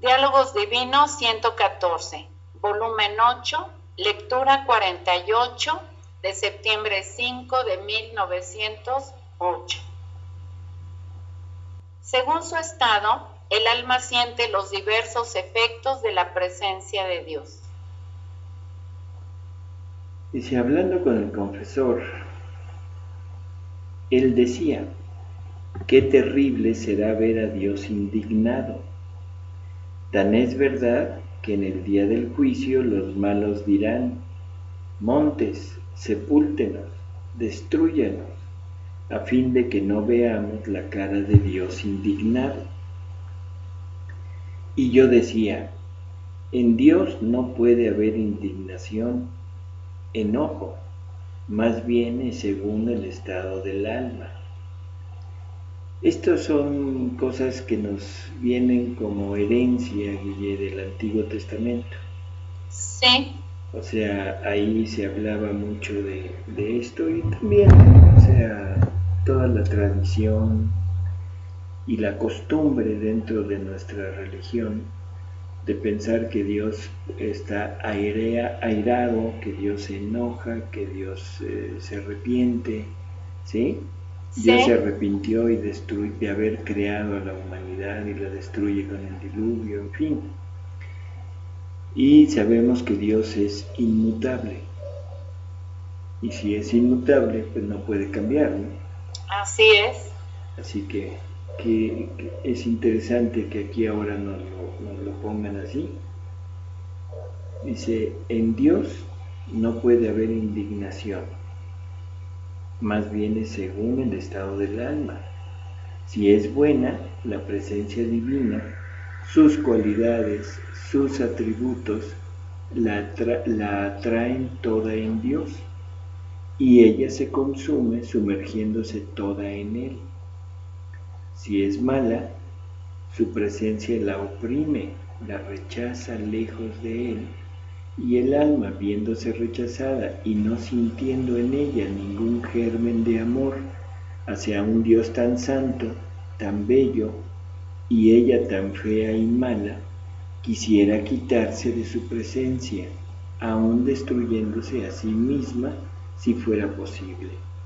Diálogos Divinos 114, volumen 8, lectura 48 de septiembre 5 de 1908. Según su estado, el alma siente los diversos efectos de la presencia de Dios. Dice, hablando con el confesor, él decía, qué terrible será ver a Dios indignado. Tan es verdad que en el día del juicio los malos dirán, montes, sepúltenos, destrúyanos, a fin de que no veamos la cara de Dios indignado. Y yo decía, en Dios no puede haber indignación, enojo, más bien es según el estado del alma. Estas son cosas que nos vienen como herencia, Guille, del Antiguo Testamento. Sí. O sea, ahí se hablaba mucho de esto y también, o sea, toda la tradición y la costumbre dentro de nuestra religión de pensar que Dios está airado, que Dios se enoja, que Dios se arrepiente, ¿sí? Dios se arrepintió y de haber creado a la humanidad y la destruye con el diluvio, en fin. Y sabemos que Dios es inmutable. Y si es inmutable, pues no puede cambiar, ¿no? Así es. Así que es interesante que aquí ahora nos lo pongan así. Dice, en Dios no puede haber indignación, más bien es según el estado del alma. Si es buena, la presencia divina, sus cualidades, sus atributos, la atraen toda en Dios, y ella se consume sumergiéndose toda en Él. Si es mala, su presencia la oprime, la rechaza lejos de Él, y el alma, viéndose rechazada y no sintiendo en ella ningún germen de amor hacia un Dios tan santo, tan bello, y ella tan fea y mala, quisiera quitarse de su presencia, aun destruyéndose a sí misma si fuera posible.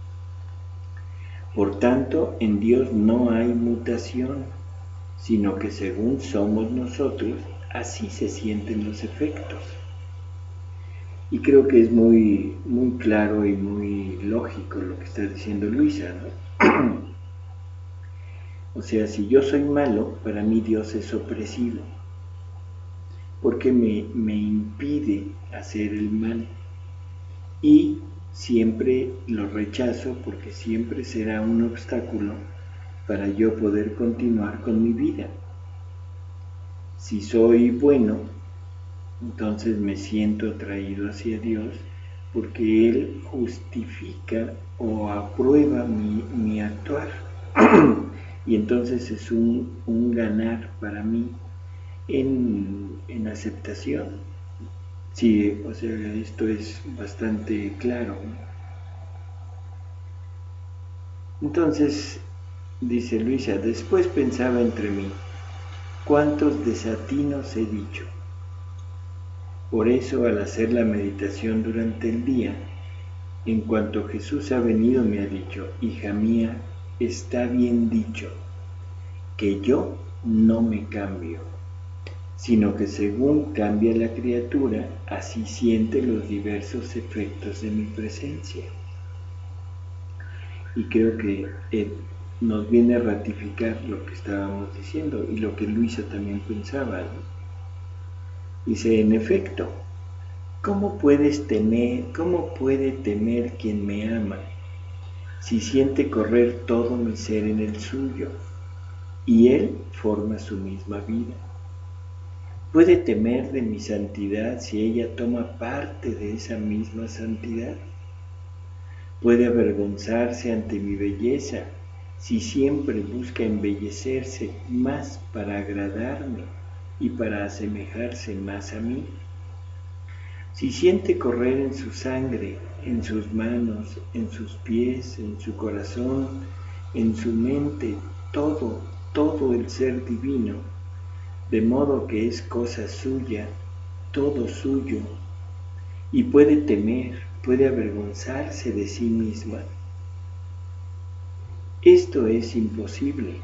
Por tanto, en Dios no hay mutación, sino que según somos nosotros, así se sienten los efectos. Y creo que es muy, muy claro y muy lógico lo que está diciendo Luisa, ¿no? O sea, si yo soy malo, para mí Dios es opresivo, porque me impide hacer el mal. Y siempre lo rechazo porque siempre será un obstáculo para yo poder continuar con mi vida. Si soy bueno, entonces me siento atraído hacia Dios porque Él justifica o aprueba mi actuar. Y entonces es un ganar para mí en aceptación. Sí, o sea, esto es bastante claro. Entonces, dice Luisa, después pensaba entre mí, ¿cuántos desatinos he dicho? Por eso, al hacer la meditación durante el día, en cuanto Jesús ha venido me ha dicho, hija mía, está bien dicho, que yo no me cambio, sino que según cambia la criatura, así siente los diversos efectos de mi presencia. Y creo que nos viene a ratificar lo que estábamos diciendo y lo que Luisa también pensaba, ¿no? Dice, en efecto, ¿cómo puede temer quien me ama si siente correr todo mi ser en el suyo y él forma su misma vida? ¿Puede temer de mi santidad si ella toma parte de esa misma santidad? ¿Puede avergonzarse ante mi belleza si siempre busca embellecerse más para agradarme y para asemejarse más a mí? Si siente correr en su sangre, en sus manos, en sus pies, en su corazón, en su mente, todo el ser divino, de modo que es cosa suya, todo suyo, y puede temer, puede avergonzarse de sí misma. Esto es imposible.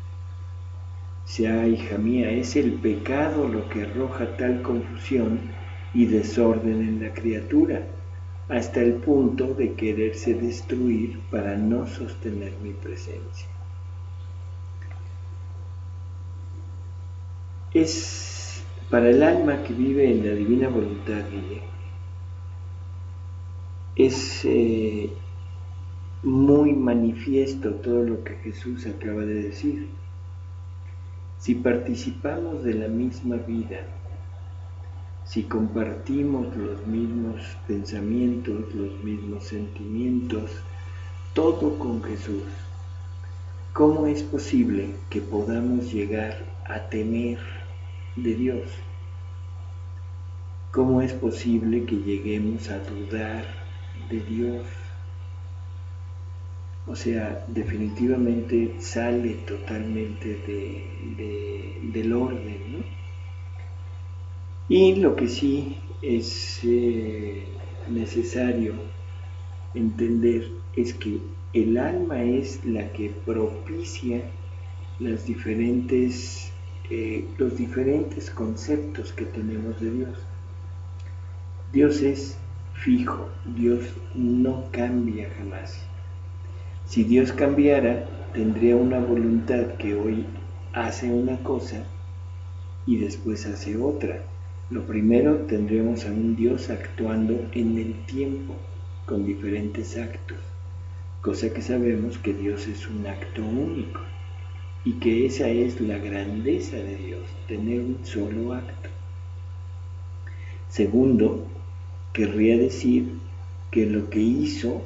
Sea, hija mía, es el pecado lo que arroja tal confusión y desorden en la criatura, hasta el punto de quererse destruir para no sostener mi presencia. Es para el alma que vive en la divina voluntad, Guille, es muy manifiesto todo lo que Jesús acaba de decir. Si participamos de la misma vida, si compartimos los mismos pensamientos, los mismos sentimientos, todo con Jesús, ¿cómo es posible que podamos llegar a temer de Dios? ¿Cómo es posible que lleguemos a dudar de Dios? O sea, definitivamente sale totalmente del orden, ¿no? Y lo que sí es necesario entender es que el alma es la que propicia los diferentes conceptos que tenemos de Dios. Dios es fijo, Dios no cambia jamás. Si Dios cambiara, tendría una voluntad que hoy hace una cosa y después hace otra. Lo primero, tendríamos a un Dios actuando en el tiempo, con diferentes actos, cosa que sabemos que Dios es un acto único y que esa es la grandeza de Dios, tener un solo acto. Segundo, querría decir que lo que hizo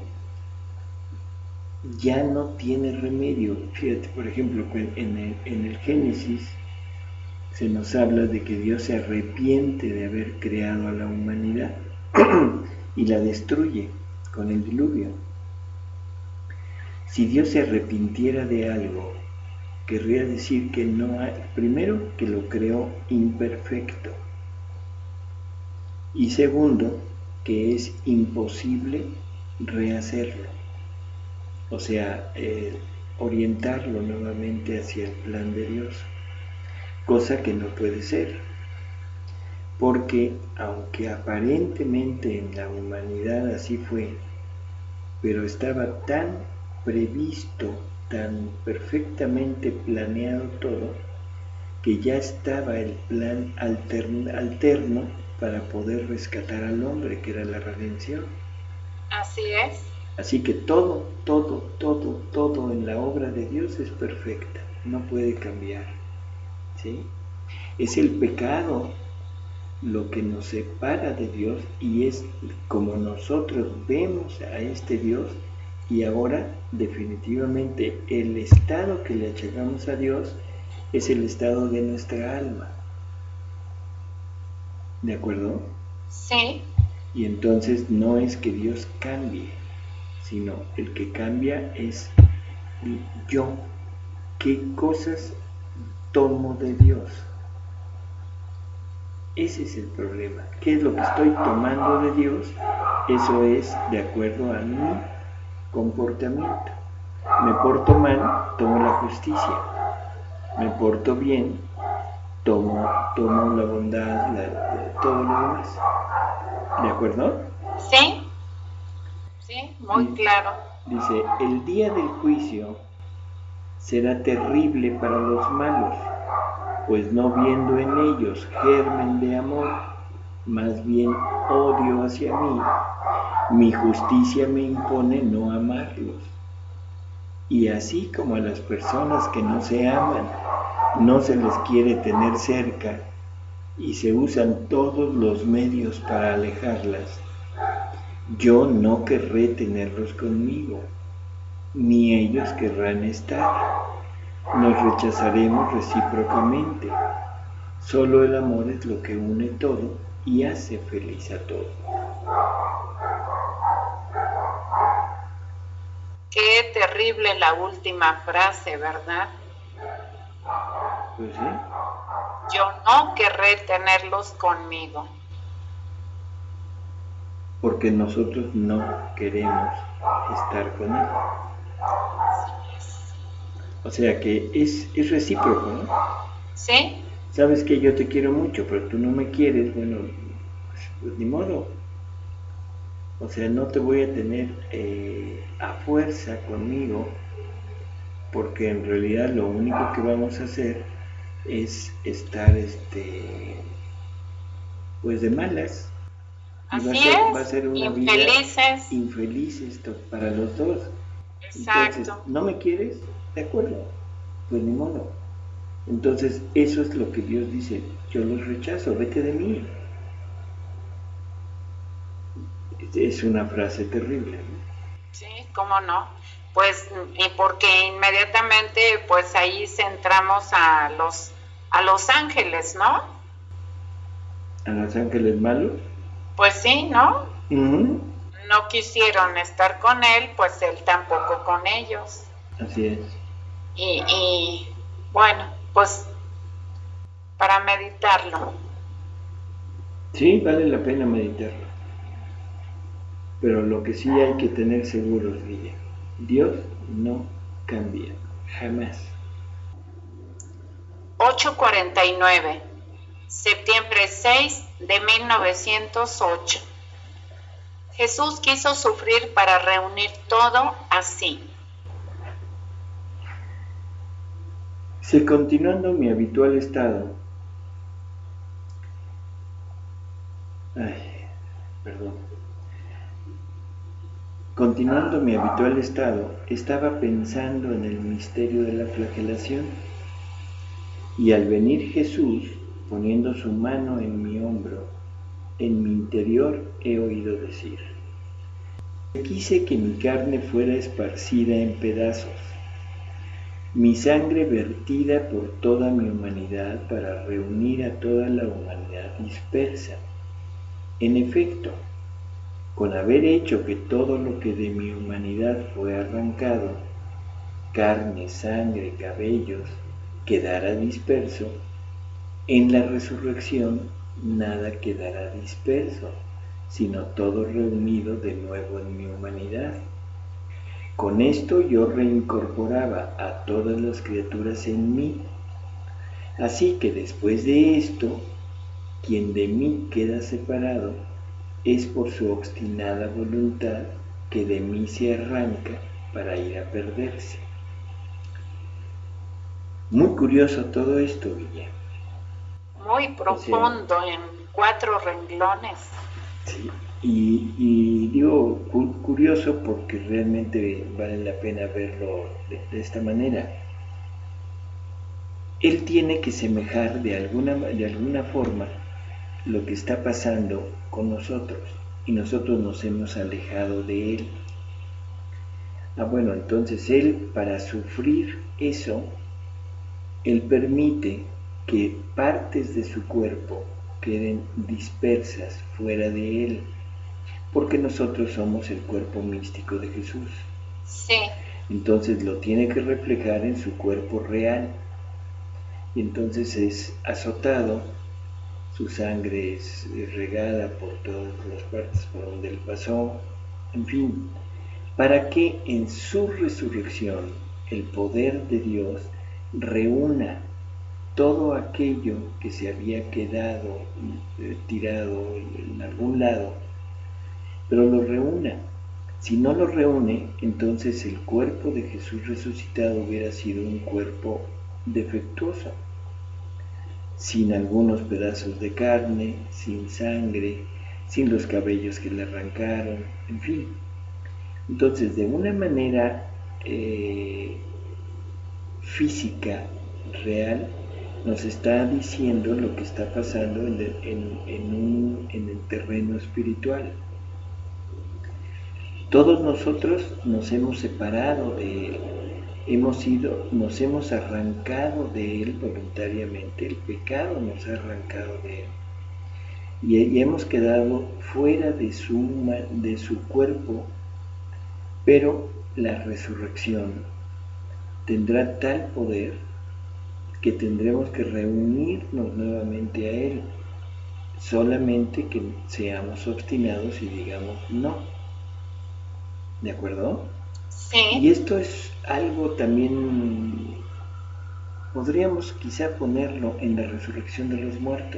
ya no tiene remedio. Fíjate, por ejemplo, en el Génesis se nos habla de que Dios se arrepiente de haber creado a la humanidad y la destruye con el diluvio. Si Dios se arrepintiera de algo, querría decir que no hay, primero, que lo creó imperfecto, y segundo, que es imposible rehacerlo, o sea, orientarlo nuevamente hacia el plan de Dios, cosa que no puede ser, porque aunque aparentemente en la humanidad así fue, pero estaba tan previsto, tan perfectamente planeado todo, que ya estaba el plan alterno para poder rescatar al hombre, que era la redención. Así es. Así que todo en la obra de Dios es perfecta, no puede cambiar, ¿sí? Es el pecado lo que nos separa de Dios y es como nosotros vemos a este Dios, y ahora definitivamente el estado que le achacamos a Dios es el estado de nuestra alma. ¿De acuerdo? Sí. Y entonces no es que Dios cambie, sino el que cambia es yo. ¿Qué cosas tomo de Dios? Ese es el problema. ¿Qué es lo que estoy tomando de Dios? Eso es de acuerdo a mi comportamiento. Me porto mal, tomo la justicia. Me porto bien, tomo la bondad, todo lo demás. ¿De acuerdo? Sí, sí, muy claro. Dice, el día del juicio será terrible para los malos, pues no viendo en ellos germen de amor, más bien odio hacia mí, mi justicia me impone no amarlos. Y así como a las personas que no se aman, no se les quiere tener cerca y se usan todos los medios para alejarlas, yo no querré tenerlos conmigo, ni ellos querrán estar. Nos rechazaremos recíprocamente. Solo el amor es lo que une todo y hace feliz a todos. Qué terrible la última frase, ¿verdad? Pues sí. yo no querré tenerlos conmigo. Porque nosotros no queremos estar con Él. O sea que es recíproco, ¿no? ¿Sí? Sabes que yo te quiero mucho, pero tú no me quieres, bueno, pues ni modo. O sea, no te voy a tener a fuerza conmigo, porque en realidad lo único que vamos a hacer es estar, pues de malas. Y Así va a es, ser una vida infelices. infeliz esto para los dos. Entonces, Exacto. ¿no me quieres? De acuerdo, pues ni modo. Entonces, eso es lo que Dios dice, yo los rechazo, vete de mí. Es una frase terrible, ¿no? Sí, cómo no. Pues, y porque inmediatamente, pues ahí centramos a los ángeles, ¿no? A los ángeles malos. Pues sí, ¿no? Uh-huh. No quisieron estar con él, pues él tampoco con ellos. Así es. Y bueno, pues para meditarlo. Sí, vale la pena meditarlo. Pero lo que sí hay que tener seguros, Guille, Dios no cambia, jamás. 8:49, septiembre 6 de 1908. Jesús quiso sufrir para reunir todo así. Si continuando mi habitual estado, continuando mi habitual estado, estaba pensando en el misterio de la flagelación, y al venir Jesús, poniendo su mano en mi hombro, en mi interior he oído decir: quise que mi carne fuera esparcida en pedazos, mi sangre vertida por toda mi humanidad para reunir a toda la humanidad dispersa. En efecto, con haber hecho que todo lo que de mi humanidad fue arrancado, carne, sangre, cabellos, quedara disperso, en la resurrección nada quedará disperso, sino todo reunido de nuevo en mi humanidad. Con esto yo reincorporaba a todas las criaturas en mí. Así que después de esto, quien de mí queda separado es por su obstinada voluntad que de mí se arranca para ir a perderse. Muy curioso todo esto, Guille. Muy profundo, en 4 renglones. Sí, y digo curioso porque realmente vale la pena verlo de esta manera. Él tiene que semejar de alguna forma lo que está pasando con nosotros, y nosotros nos hemos alejado de Él. Bueno, entonces Él, para sufrir eso, Él permite que partes de su cuerpo queden dispersas fuera de Él, porque nosotros somos el cuerpo místico de Jesús. Sí. Entonces lo tiene que reflejar en su cuerpo real, y entonces es azotado, su sangre es regada por todas las partes por donde él pasó, en fin, para que en su resurrección el poder de Dios reúna todo aquello que se había quedado tirado en algún lado, pero lo reúna. Si no lo reúne, entonces el cuerpo de Jesús resucitado hubiera sido un cuerpo defectuoso, sin algunos pedazos de carne, sin sangre, sin los cabellos que le arrancaron, en fin. Entonces, de una manera física, real, nos está diciendo lo que está pasando en el terreno espiritual. Todos nosotros nos hemos separado de Él, nos hemos arrancado de Él voluntariamente, el pecado nos ha arrancado de Él, y hemos quedado fuera de su cuerpo, pero la resurrección tendrá tal poder que tendremos que reunirnos nuevamente a Él, solamente que seamos obstinados y digamos no. ¿De acuerdo? Sí. Y esto es algo también, podríamos quizá ponerlo en la resurrección de los muertos.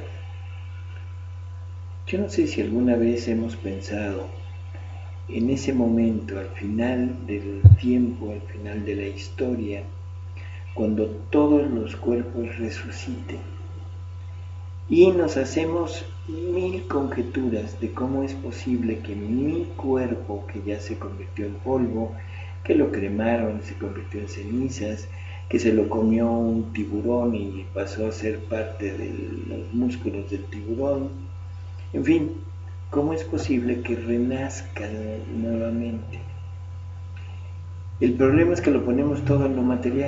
Yo no sé si alguna vez hemos pensado en ese momento, al final del tiempo, al final de la historia, cuando todos los cuerpos resuciten y nos hacemos mil conjeturas de cómo es posible que mi cuerpo, que ya se convirtió en polvo, que lo cremaron, se convirtió en cenizas, que se lo comió un tiburón y pasó a ser parte de los músculos del tiburón, en fin, ¿cómo es posible que renazca nuevamente? El problema es que lo ponemos todo en lo material.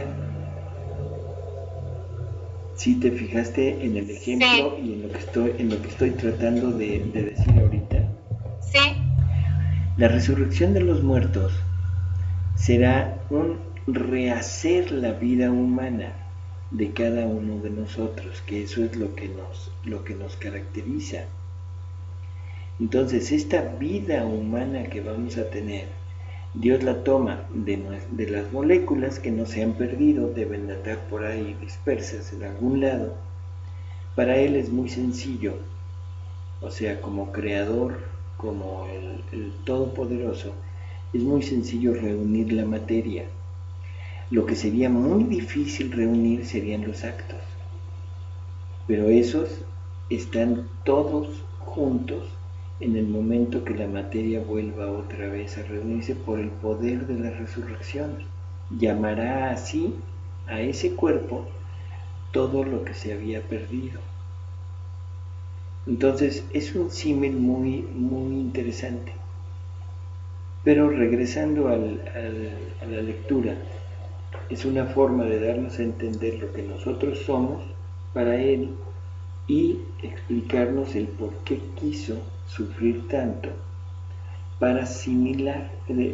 Si te fijaste en el ejemplo y en lo que estoy tratando de decir ahorita. Sí. La resurrección de los muertos será un rehacer la vida humana de cada uno de nosotros, que eso es lo que nos caracteriza. Entonces, esta vida humana que vamos a tener, Dios la toma de las moléculas que no se han perdido, deben de estar por ahí dispersas en algún lado. Para Él es muy sencillo, o sea, como creador, como el Todopoderoso, es muy sencillo reunir la materia. Lo que sería muy difícil reunir serían los actos, pero esos están todos juntos en el momento que la materia vuelva otra vez a reunirse por el poder de la resurrección. Llamará así a ese cuerpo todo lo que se había perdido. Entonces es un símil muy, muy interesante. Pero regresando a la lectura, es una forma de darnos a entender lo que nosotros somos para Él y explicarnos el por qué quiso sufrir tanto para semejar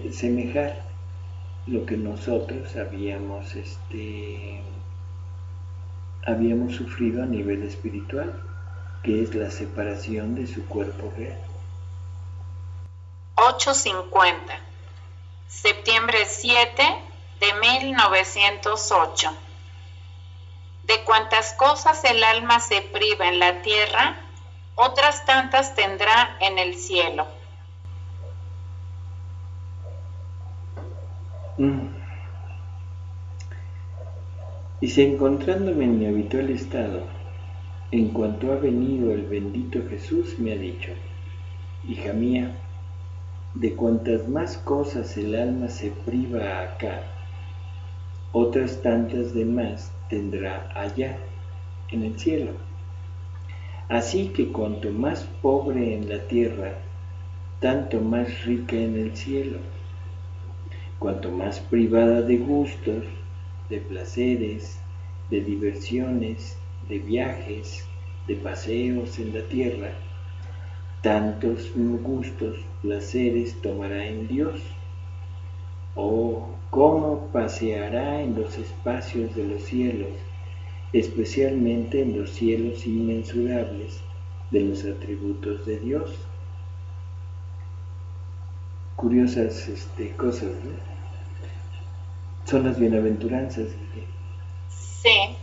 lo que nosotros habíamos sufrido a nivel espiritual, que es la separación de su cuerpo real. 8:50, septiembre 7 de 1908. De cuantas cosas el alma se priva en la tierra, otras tantas tendrá en el cielo. Dice, encontrándome en mi habitual estado, en cuanto ha venido el bendito Jesús, me ha dicho, hija mía, de cuantas más cosas el alma se priva acá, otras tantas de más tendrá allá, en el cielo. Así que cuanto más pobre en la tierra, tanto más rica en el cielo. Cuanto más privada de gustos, de placeres, de diversiones, de viajes, de paseos en la tierra, tantos gustos, placeres tomará en Dios. Oh, cómo paseará en los espacios de los cielos, especialmente en los cielos inmensurables de los atributos de Dios. Curiosas cosas, ¿no? Son las bienaventuranzas. Sí.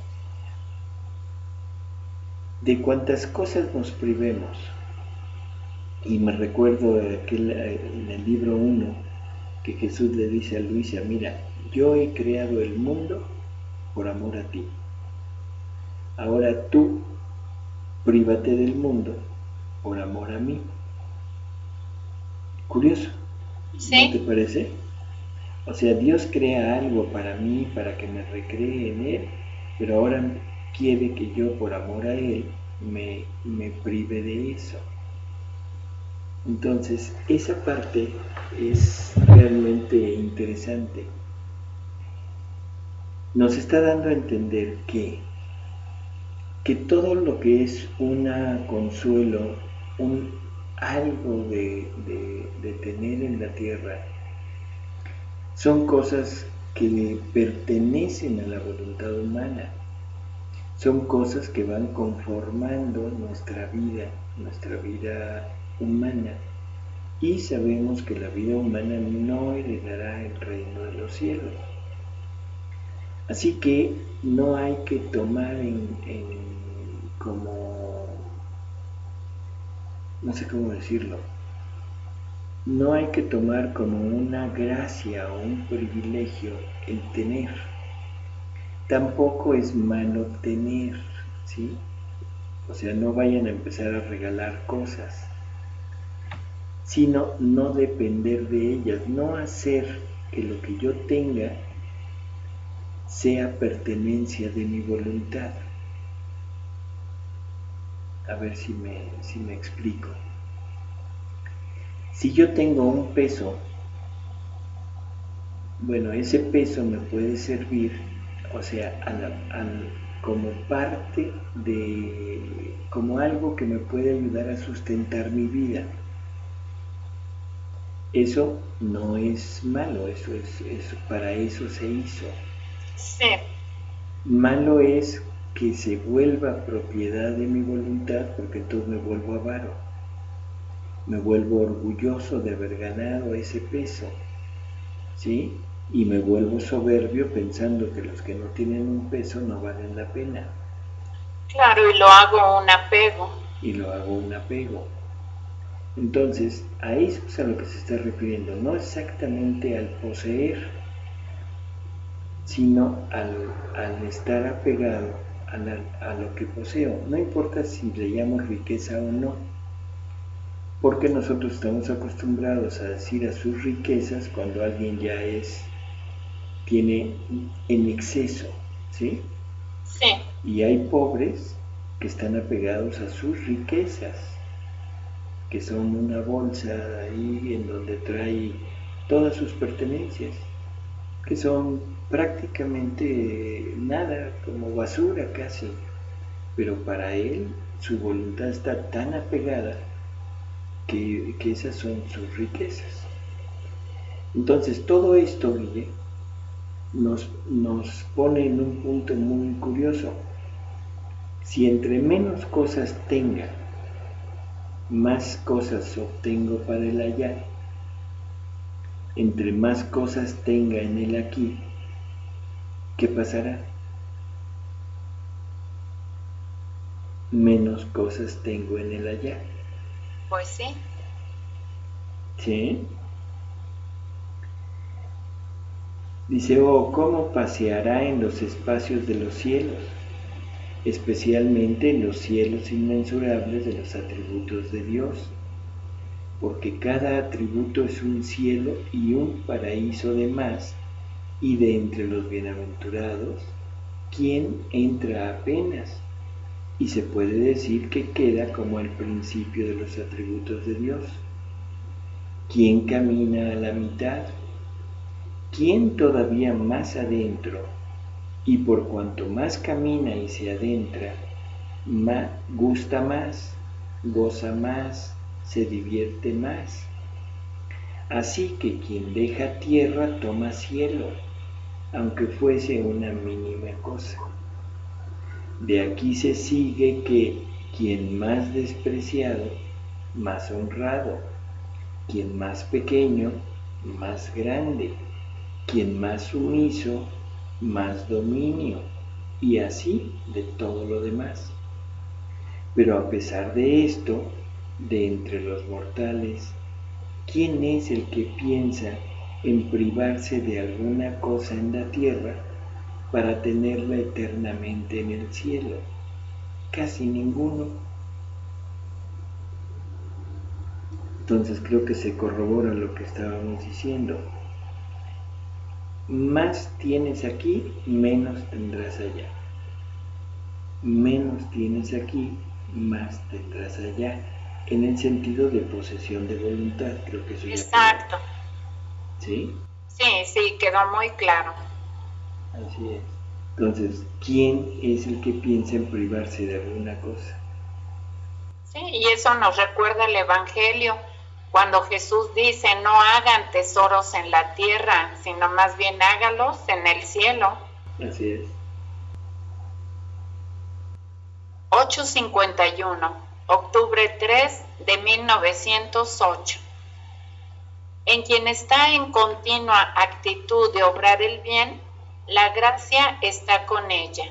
De cuantas cosas nos privemos. Y me recuerdo en el libro 1 que Jesús le dice a Luisa, mira, yo he creado el mundo por amor a ti. Ahora tú prívate del mundo por amor a mí. Curioso, ¿sí? ¿No te parece? O sea, Dios crea algo para mí, para que me recree en Él, pero ahora quiere que yo, por amor a Él, me prive de eso. Entonces, esa parte es realmente interesante. Nos está dando a entender que todo lo que es un consuelo, algo de tener en la tierra, son cosas que pertenecen a la voluntad humana. son cosas que van conformando nuestra vida humana. Y sabemos que la vida humana no heredará el reino de los cielos. Así que no hay que tomar como, no sé cómo decirlo, no hay que tomar como una gracia o un privilegio el tener. Tampoco es malo tener, ¿sí? O sea, no vayan a empezar a regalar cosas, sino no depender de ellas, no hacer que lo que yo tenga sea pertenencia de mi voluntad. A ver si me explico. Si yo tengo un peso, bueno, ese peso me puede servir, o sea, como parte de, como algo que me puede ayudar a sustentar mi vida. Eso no es malo, eso para eso se hizo. Sí. Malo es que se vuelva propiedad de mi voluntad, porque entonces me vuelvo avaro, me vuelvo orgulloso de haber ganado ese peso, ¿sí? Y me vuelvo soberbio pensando que los que no tienen un peso no valen la pena. Claro, y lo hago un apego. Y lo hago un apego. Entonces, a eso es a lo que se está refiriendo, no exactamente al poseer, sino al estar apegado a lo que poseo. No importa si le llamo riqueza o no, porque nosotros estamos acostumbrados a decir a sus riquezas cuando alguien ya tiene en exceso, ¿sí? Sí. Y hay pobres que están apegados a sus riquezas, que son una bolsa ahí en donde trae todas sus pertenencias, que son prácticamente nada, como basura casi, pero para él su voluntad está tan apegada que esas son sus riquezas. Entonces todo esto, Guille, nos pone en un punto muy curioso. Si entre menos cosas tenga, más cosas obtengo para el allá. Entre más cosas tenga en el aquí, ¿qué pasará? Menos cosas tengo en el allá. Pues sí. ¿Sí? Dice, oh, ¿cómo paseará en los espacios de los cielos? Especialmente en los cielos inmensurables de los atributos de Dios, porque cada atributo es un cielo y un paraíso de más, y de entre los bienaventurados, ¿quién entra apenas? Y se puede decir que queda como el principio de los atributos de Dios. ¿Quién camina a la mitad? ¿Quién todavía más adentro? Y por cuanto más camina y se adentra, gusta más, goza más, se divierte más. Así que quien deja tierra toma cielo, aunque fuese una mínima cosa. De aquí se sigue que quien más despreciado, más honrado, quien más pequeño, más grande, quien más sumiso, más dominio, y así de todo lo demás. Pero a pesar de esto, de entre los mortales, ¿quién es el que piensa en privarse de alguna cosa en la tierra para tenerla eternamente en el cielo? Casi ninguno. Entonces creo que se corrobora lo que estábamos diciendo. Más tienes aquí, menos tendrás allá. Menos tienes aquí, más tendrás allá. En el sentido de posesión de voluntad, creo que eso ya exacto. ¿Sí? Sí, quedó muy claro. Así es. Entonces, ¿quién es el que piensa en privarse de alguna cosa? Sí, y eso nos recuerda el Evangelio, cuando Jesús dice, no hagan tesoros en la tierra, sino más bien hágalos en el cielo. Así es. 8:51, octubre 3 de 1908. En quien está en continua actitud de obrar el bien, la gracia está con ella.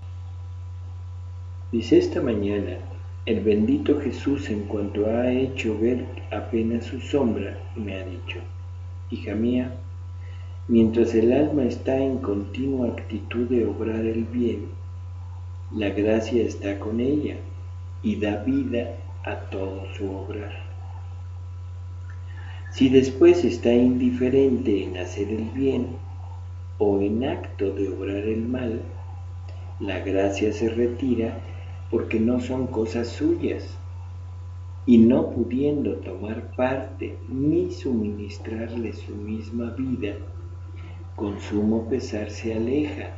Dice esta mañana, el bendito Jesús, en cuanto ha hecho ver apenas su sombra, me ha dicho: hija mía, mientras el alma está en continua actitud de obrar el bien, la gracia está con ella y da vida a todo su obrar. Si después está indiferente en hacer el bien o en acto de obrar el mal, la gracia se retira porque no son cosas suyas, y no pudiendo tomar parte ni suministrarle su misma vida, con sumo pesar se aleja,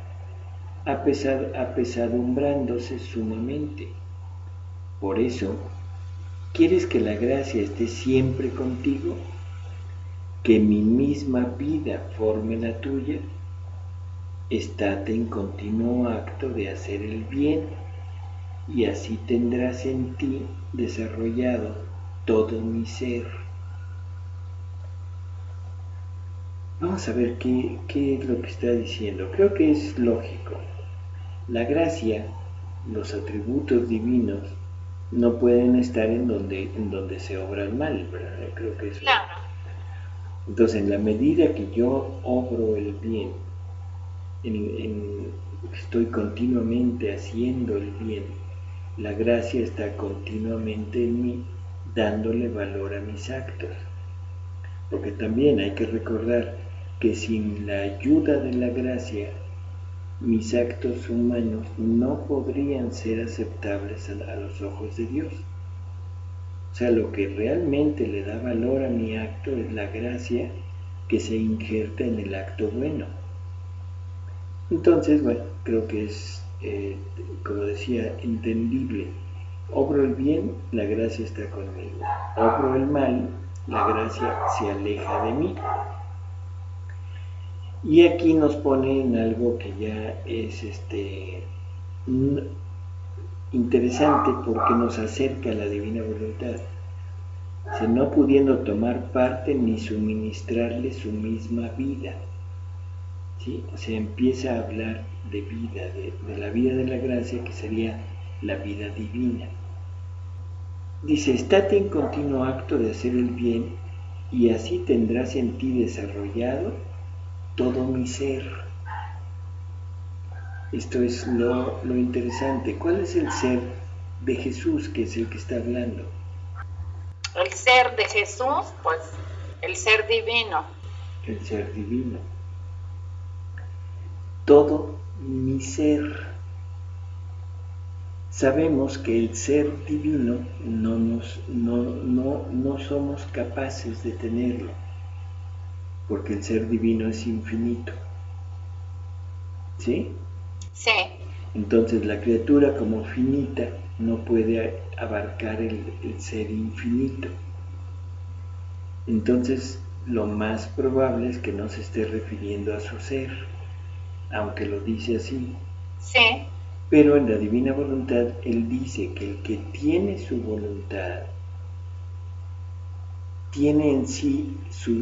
apesadumbrándose sumamente. Por eso, ¿quieres que la gracia esté siempre contigo? ¿Que mi misma vida forme la tuya? Estate en continuo acto de hacer el bien, y así tendrás en ti desarrollado todo mi ser. Vamos a ver qué es lo que está diciendo. Creo que es lógico. La gracia, los atributos divinos, no pueden estar en donde se obra el mal, ¿verdad? Creo que eso. Claro. Entonces, en la medida que yo obro el bien, estoy continuamente haciendo el bien, la gracia está continuamente en mí, dándole valor a mis actos. Porque también hay que recordar que sin la ayuda de la gracia, mis actos humanos no podrían ser aceptables a los ojos de Dios. O sea, lo que realmente le da valor a mi acto es la gracia que se injerta en el acto bueno. Entonces, bueno, creo que es, como decía, entendible. Obro el bien, la gracia está conmigo. Obro el mal, la gracia se aleja de mí. Y aquí nos pone en algo que ya es interesante, porque nos acerca a la divina voluntad. No pudiendo tomar parte ni suministrarle su misma vida. ¿Sí? Se empieza a hablar de vida, de la vida de la gracia, que sería la vida divina. Dice: estate en continuo acto de hacer el bien, y así tendrás en ti desarrollado todo mi ser. Esto es lo interesante. ¿Cuál es el ser de Jesús, que es el que está hablando? El ser de Jesús, pues, el ser divino. El ser divino. Todo mi ser. Sabemos que el ser divino no somos capaces de tenerlo, porque el ser divino es infinito. ¿Sí? Sí. Entonces la criatura, como finita, no puede abarcar el ser infinito. Entonces lo más probable es que no se esté refiriendo a su ser, aunque lo dice así. Sí. Pero en la divina voluntad él dice que el que tiene su voluntad tiene en sí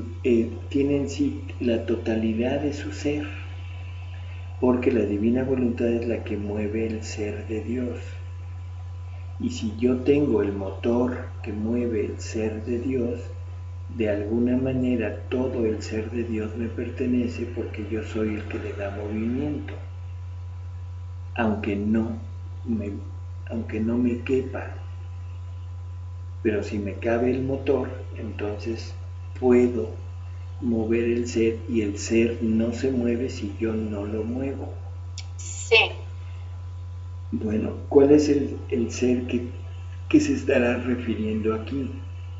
la totalidad de su ser, porque la divina voluntad es la que mueve el ser de Dios. Y si yo tengo el motor que mueve el ser de Dios, de alguna manera todo el ser de Dios me pertenece, porque yo soy el que le da movimiento, aunque no me quepa. Pero si me cabe el motor, entonces puedo mover el ser, y el ser no se mueve si yo no lo muevo. Sí. Bueno, ¿cuál es el ser que se estará refiriendo aquí?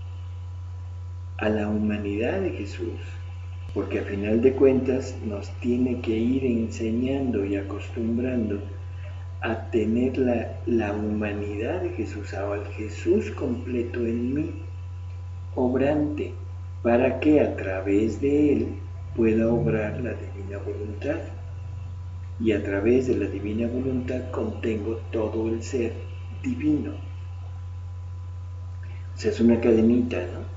A la humanidad de Jesús, porque a final de cuentas nos tiene que ir enseñando y acostumbrando a tener la humanidad de Jesús, al Jesús completo en mí, obrante, para que a través de él pueda obrar la divina voluntad. Y a través de la divina voluntad contengo todo el ser divino. O sea, es una cadenita, ¿no?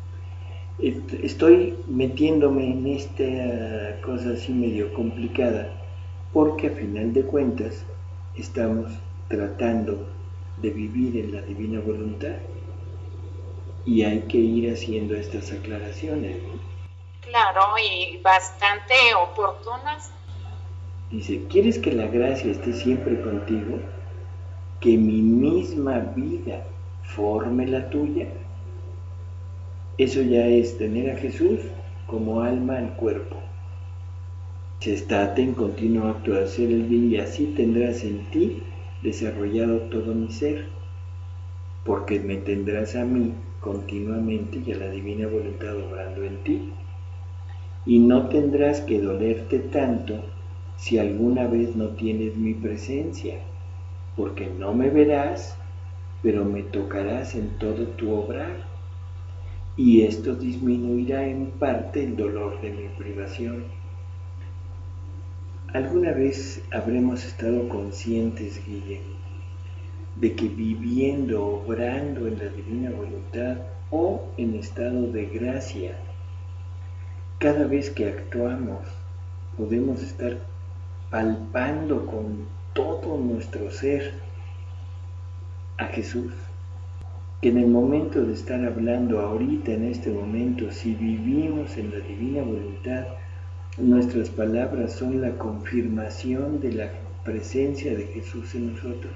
Estoy metiéndome en esta cosa así medio complicada porque a final de cuentas estamos tratando de vivir en la divina voluntad y hay que ir haciendo estas aclaraciones, ¿no? Claro, y bastante oportunas. Dice, ¿quieres que la gracia esté siempre contigo? ¿Que mi misma vida forme la tuya? Eso ya es tener a Jesús como alma al cuerpo. Se estate en continuo acto de hacer el bien y así tendrás en ti desarrollado todo mi ser, porque me tendrás a mí continuamente y a la divina voluntad obrando en ti. Y no tendrás que dolerte tanto si alguna vez no tienes mi presencia, porque no me verás, pero me tocarás en todo tu obrar. Y esto disminuirá en parte el dolor de mi privación. ¿Alguna vez habremos estado conscientes, Guille, de que viviendo, obrando en la divina voluntad o en estado de gracia, cada vez que actuamos podemos estar palpando con todo nuestro ser a Jesús? Que en el momento de estar hablando ahorita, en este momento, si vivimos en la divina voluntad, nuestras palabras son la confirmación de la presencia de Jesús en nosotros.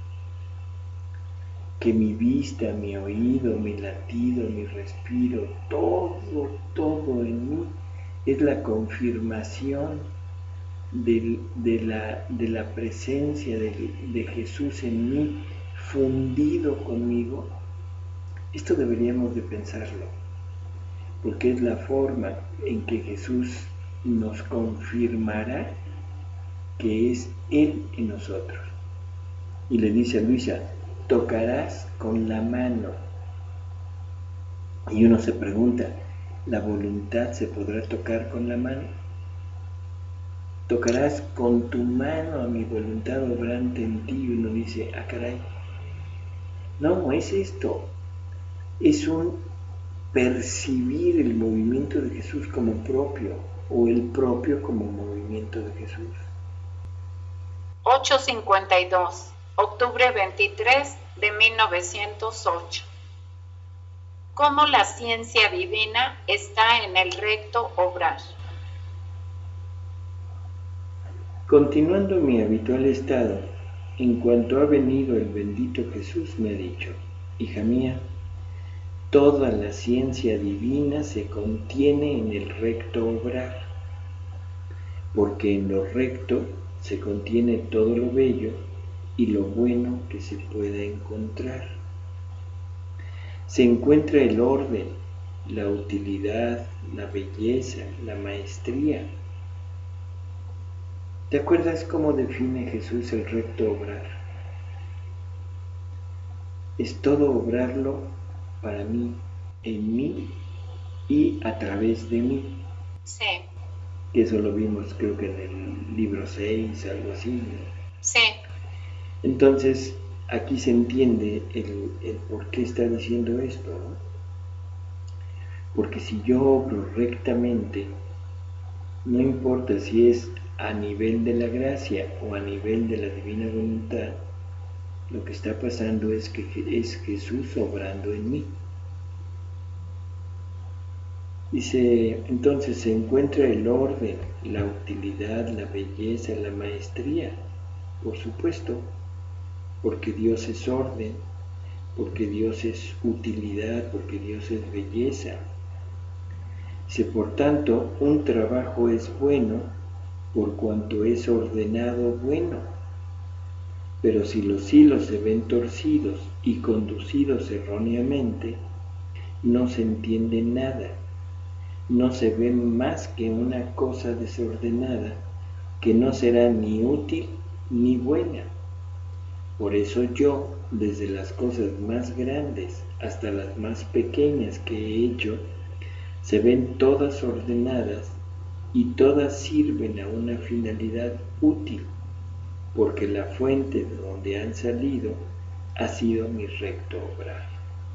Que mi vista, mi oído, mi latido, mi respiro, todo en mí es la confirmación de la presencia de Jesús en mí, fundido conmigo. Esto deberíamos de pensarlo, porque es la forma en que Jesús nos confirmará que es Él en nosotros. Y le dice a Luisa, tocarás con la mano. Y uno se pregunta, ¿la voluntad se podrá tocar con la mano? Tocarás con tu mano a mi voluntad obrante en ti. Y uno dice, ah caray, no, es esto. Es un percibir el movimiento de Jesús como propio o el propio como movimiento de Jesús. 8:52, octubre 23 de 1908. ¿Cómo la ciencia divina está en el recto obrar? Continuando mi habitual estado, en cuanto ha venido el bendito Jesús me ha dicho, hija mía, toda la ciencia divina se contiene en el recto obrar, porque en lo recto se contiene todo lo bello y lo bueno que se pueda encontrar. Se encuentra el orden, la utilidad, la belleza, la maestría. ¿Te acuerdas cómo define Jesús el recto obrar? Es todo obrarlo para mí, en mí y a través de mí. Sí. Que eso lo vimos creo que en el libro 6, algo así, ¿no? Sí. Entonces, aquí se entiende el por qué está diciendo esto, ¿no? Porque si yo obro rectamente, no importa si es a nivel de la gracia o a nivel de la divina voluntad, lo que está pasando es que es Jesús obrando en mí. Dice, entonces se encuentra el orden, la utilidad, la belleza, la maestría, por supuesto, porque Dios es orden, porque Dios es utilidad, porque Dios es belleza. Dice, por tanto, un trabajo es bueno por cuanto es ordenado bueno, pero si los hilos se ven torcidos y conducidos erróneamente, no se entiende nada. No se ve más que una cosa desordenada que no será ni útil ni buena. Por eso yo, desde las cosas más grandes hasta las más pequeñas que he hecho, se ven todas ordenadas y todas sirven a una finalidad útil, porque la fuente de donde han salido ha sido mi recto obrar.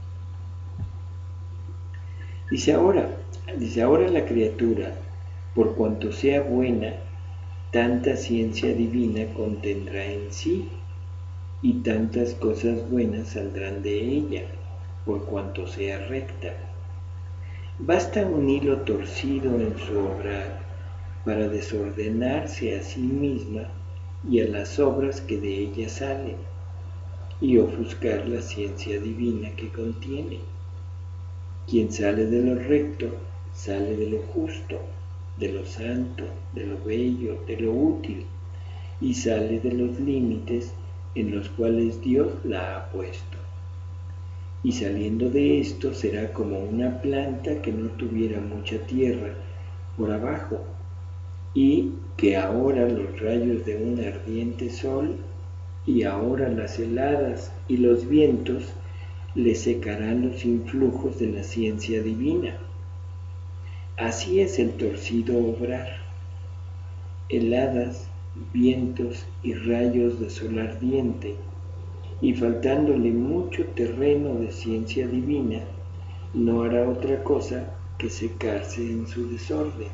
Dice ahora la criatura, por cuanto sea buena, tanta ciencia divina contendrá en sí, y tantas cosas buenas saldrán de ella, por cuanto sea recta. Basta un hilo torcido en su obrar para desordenarse a sí misma y a las obras que de ella salen, y ofuscar la ciencia divina que contiene. Quien sale de lo recto, sale de lo justo, de lo santo, de lo bello, de lo útil, y sale de los límites en los cuales Dios la ha puesto. Y saliendo de esto será como una planta que no tuviera mucha tierra por abajo, y que ahora los rayos de un ardiente sol, y ahora las heladas y los vientos le secarán los influjos de la ciencia divina. Así es el torcido obrar. Heladas, vientos y rayos de sol ardiente, y faltándole mucho terreno de ciencia divina, no hará otra cosa que secarse en su desorden.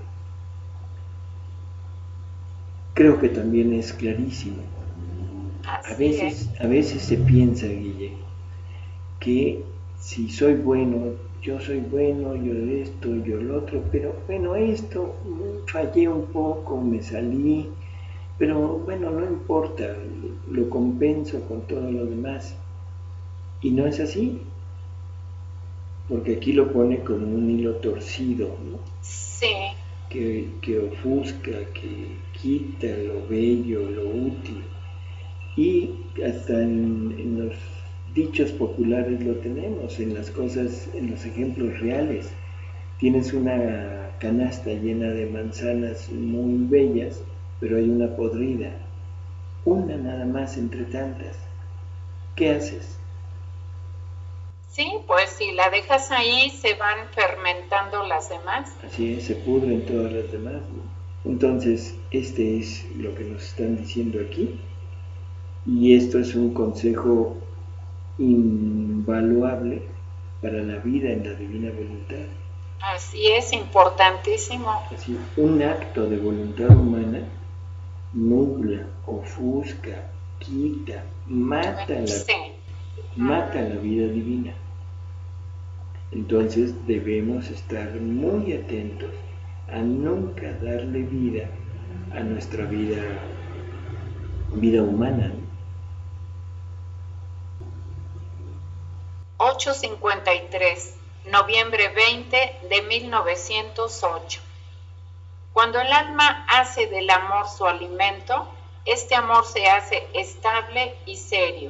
Creo que también es clarísimo. A veces se piensa, Guille, que si soy bueno, yo soy bueno, yo esto, yo lo otro, pero bueno, esto fallé un poco, me salí, pero bueno, no importa, lo compenso con todo lo demás. Y no es así, porque aquí lo pone como un hilo torcido, ¿no? Sí. Que ofusca, que quita lo bello, lo útil. Y hasta en los dichos populares lo tenemos, en las cosas, en los ejemplos reales. Tienes una canasta llena de manzanas muy bellas, pero hay una podrida, una nada más entre tantas. ¿Qué haces? Sí, pues si la dejas ahí se van fermentando las demás. Así es, se pudren todas las demás, ¿no? Entonces, este es lo que nos están diciendo aquí, y esto es un consejo invaluable para la vida en la divina voluntad. Así es, importantísimo. Así, un acto de voluntad humana nubla, ofusca, quita, mata la vida divina. Entonces debemos estar muy atentos a nunca darle vida a nuestra vida humana. 853, noviembre 20 de 1908. Cuando el alma hace del amor su alimento, este amor se hace estable y serio.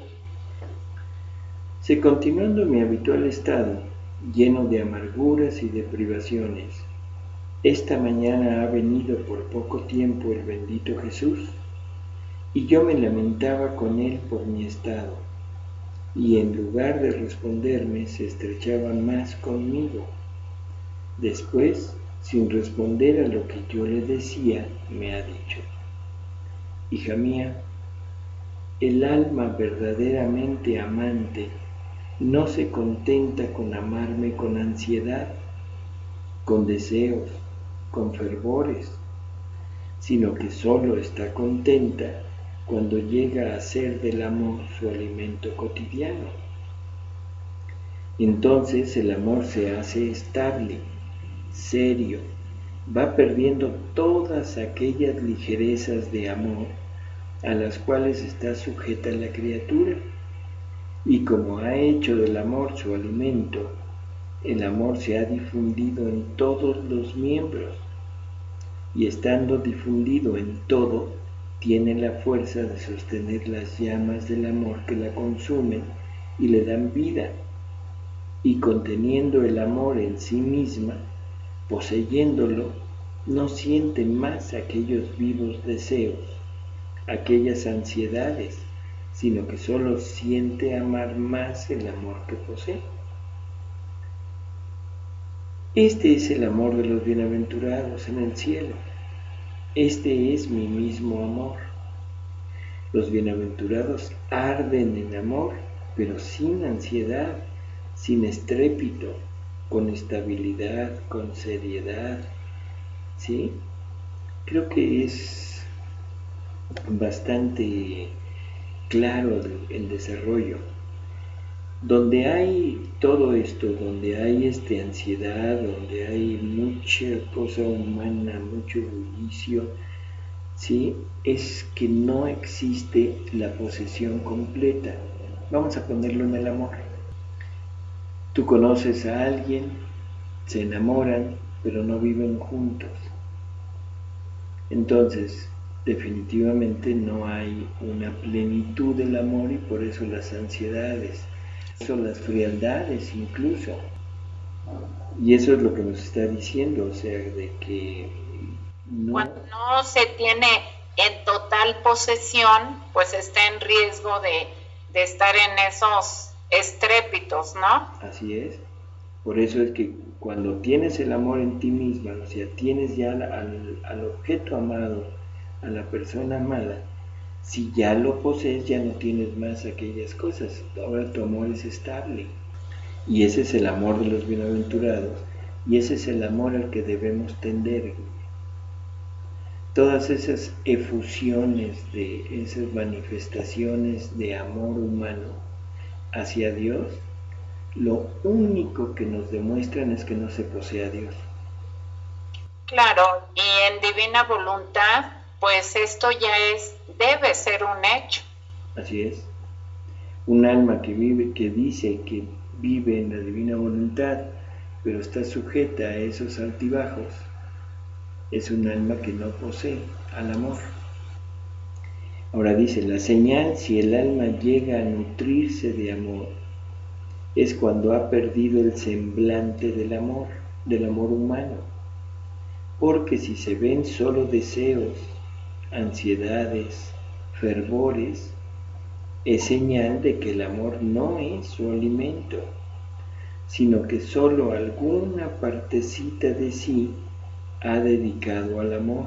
Si continuando mi habitual estado, lleno de amarguras y de privaciones, esta mañana ha venido por poco tiempo el bendito Jesús, y yo me lamentaba con él por mi estado, y en lugar de responderme se estrechaba más conmigo. Después, sin responder a lo que yo le decía, me ha dicho: hija mía, el alma verdaderamente amante no se contenta con amarme con ansiedad, con deseos, con fervores, sino que solo está contenta cuando llega a ser del amor su alimento cotidiano. Entonces el amor se hace estable, serio, va perdiendo todas aquellas ligerezas de amor a las cuales está sujeta la criatura, y como ha hecho del amor su alimento, el amor se ha difundido en todos los miembros, y estando difundido en todo, tiene la fuerza de sostener las llamas del amor que la consumen y le dan vida, y conteniendo el amor en sí misma, poseyéndolo, no siente más aquellos vivos deseos, aquellas ansiedades, sino que solo siente amar más el amor que posee. Este es el amor de los bienaventurados en el cielo. Este es mi mismo amor. Los bienaventurados arden en amor pero sin ansiedad, sin estrépito, con estabilidad, con seriedad, ¿sí? Creo que es bastante claro el desarrollo. Donde hay todo esto, donde hay ansiedad, donde hay mucha cosa humana, mucho bullicio, ¿sí? Es que no existe la posesión completa. Vamos a ponerlo en el amor. Tú conoces a alguien, se enamoran, pero no viven juntos. Entonces, definitivamente no hay una plenitud del amor y por eso las ansiedades, por eso las frialdades incluso. Y eso es lo que nos está diciendo, o sea, de que no... Cuando no se tiene en total posesión, pues está en riesgo de estar en esos estrépitos, ¿no? Así es. Por eso es que cuando tienes el amor en ti misma, o sea, tienes ya al objeto amado, a la persona amada, si ya lo posees, ya no tienes más aquellas cosas. Ahora tu amor es estable. Y ese es el amor de los bienaventurados. Y ese es el amor al que debemos tender. Todas esas efusiones, esas manifestaciones de amor humano hacia Dios, lo único que nos demuestran es que no se posee a Dios. Claro, y en divina voluntad, pues esto ya debe ser un hecho. Así es. Un alma que dice que vive en la divina voluntad, pero está sujeta a esos altibajos, es un alma que no posee al amor. Ahora dice, la señal si el alma llega a nutrirse de amor, es cuando ha perdido el semblante del amor humano. Porque si se ven solo deseos, ansiedades, fervores, es señal de que el amor no es su alimento, sino que solo alguna partecita de sí ha dedicado al amor.